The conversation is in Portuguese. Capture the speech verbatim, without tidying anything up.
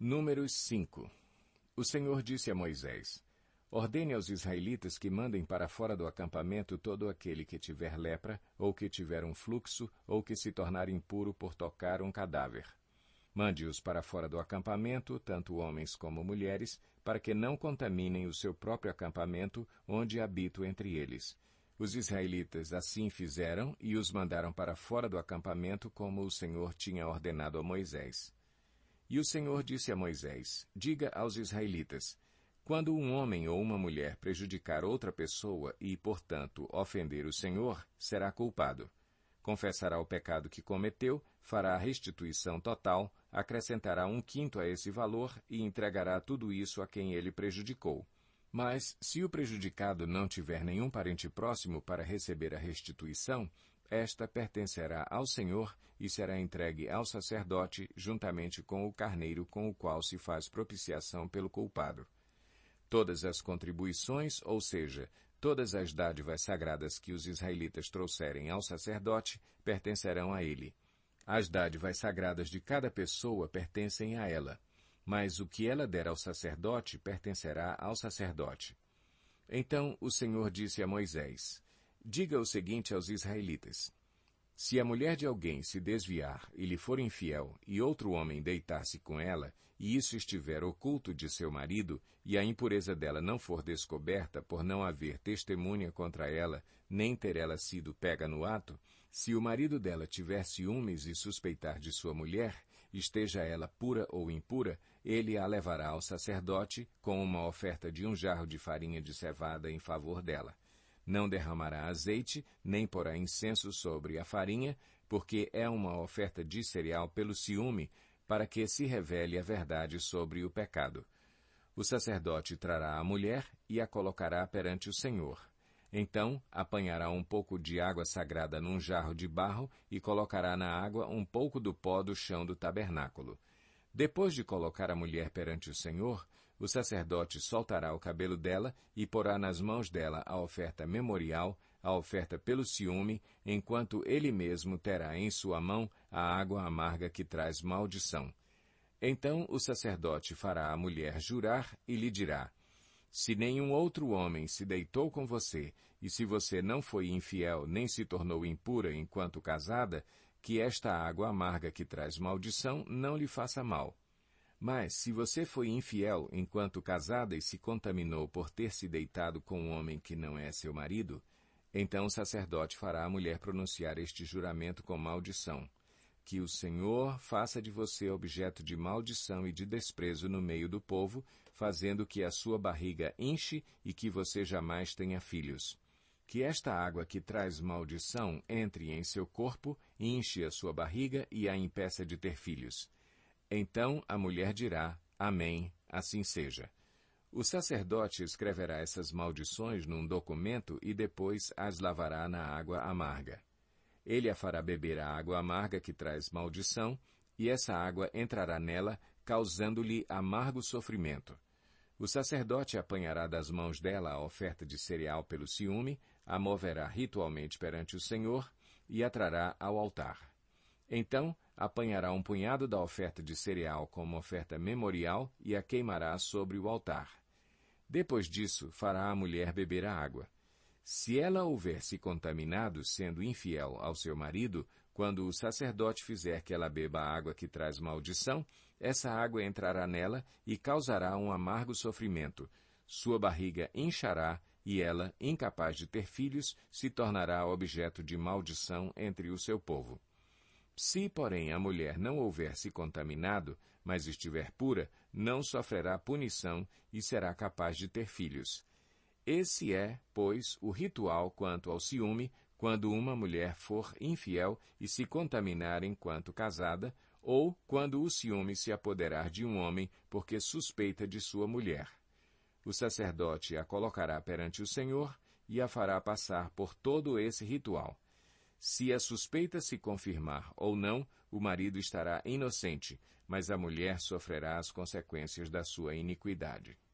Números cinco. O Senhor disse a Moisés: Ordene aos israelitas que mandem para fora do acampamento todo aquele que tiver lepra, ou que tiver um fluxo, ou que se tornar impuro por tocar um cadáver. Mande-os para fora do acampamento, tanto homens como mulheres, para que não contaminem o seu próprio acampamento, onde habito entre eles. Os israelitas assim fizeram e os mandaram para fora do acampamento, como o Senhor tinha ordenado a Moisés. E o Senhor disse a Moisés: Diga aos israelitas: Quando um homem ou uma mulher prejudicar outra pessoa e, portanto, ofender o Senhor, será culpado. Confessará o pecado que cometeu, fará a restituição total, acrescentará um quinto a esse valor e entregará tudo isso a quem ele prejudicou. Mas, se o prejudicado não tiver nenhum parente próximo para receber a restituição, esta pertencerá ao Senhor e será entregue ao sacerdote juntamente com o carneiro com o qual se faz propiciação pelo culpado. Todas as contribuições, ou seja, todas as dádivas sagradas que os israelitas trouxerem ao sacerdote, pertencerão a ele. As dádivas sagradas de cada pessoa pertencem a ela, mas o que ela der ao sacerdote pertencerá ao sacerdote. Então o Senhor disse a Moisés: Diga o seguinte aos israelitas: Se a mulher de alguém se desviar e lhe for infiel, e outro homem deitar-se com ela, e isso estiver oculto de seu marido, e a impureza dela não for descoberta por não haver testemunha contra ela, nem ter ela sido pega no ato, se o marido dela tiver ciúmes e suspeitar de sua mulher, esteja ela pura ou impura, ele a levará ao sacerdote com uma oferta de um jarro de farinha de cevada em favor dela. Não derramará azeite, nem porá incenso sobre a farinha, porque é uma oferta de cereal pelo ciúme, para que se revele a verdade sobre o pecado. O sacerdote trará a mulher e a colocará perante o Senhor. Então, apanhará um pouco de água sagrada num jarro de barro e colocará na água um pouco do pó do chão do tabernáculo. Depois de colocar a mulher perante o Senhor, o sacerdote soltará o cabelo dela e porá nas mãos dela a oferta memorial, a oferta pelo ciúme, enquanto ele mesmo terá em sua mão a água amarga que traz maldição. Então o sacerdote fará a mulher jurar e lhe dirá: Se nenhum outro homem se deitou com você, e se você não foi infiel nem se tornou impura enquanto casada, que esta água amarga que traz maldição não lhe faça mal. Mas, se você foi infiel enquanto casada e se contaminou por ter se deitado com um homem que não é seu marido, então o sacerdote fará a mulher pronunciar este juramento com maldição: que o Senhor faça de você objeto de maldição e de desprezo no meio do povo, fazendo que a sua barriga enche e que você jamais tenha filhos. Que esta água que traz maldição entre em seu corpo, enche a sua barriga e a impeça de ter filhos. Então a mulher dirá: Amém, assim seja. O sacerdote escreverá essas maldições num documento e depois as lavará na água amarga. Ele a fará beber a água amarga que traz maldição, e essa água entrará nela, causando-lhe amargo sofrimento. O sacerdote apanhará das mãos dela a oferta de cereal pelo ciúme, a moverá ritualmente perante o Senhor e a trará ao altar. Então, apanhará um punhado da oferta de cereal como oferta memorial e a queimará sobre o altar. Depois disso, fará a mulher beber a água. Se ela houver se contaminado, sendo infiel ao seu marido, quando o sacerdote fizer que ela beba a água que traz maldição, essa água entrará nela e causará um amargo sofrimento. Sua barriga inchará e ela, incapaz de ter filhos, se tornará objeto de maldição entre o seu povo. Se, porém, a mulher não houver se contaminado, mas estiver pura, não sofrerá punição e será capaz de ter filhos. Esse é, pois, o ritual quanto ao ciúme, quando uma mulher for infiel e se contaminar enquanto casada, ou quando o ciúme se apoderar de um homem porque suspeita de sua mulher. O sacerdote a colocará perante o Senhor e a fará passar por todo esse ritual. Se a suspeita se confirmar ou não, o marido estará inocente, mas a mulher sofrerá as consequências da sua iniquidade.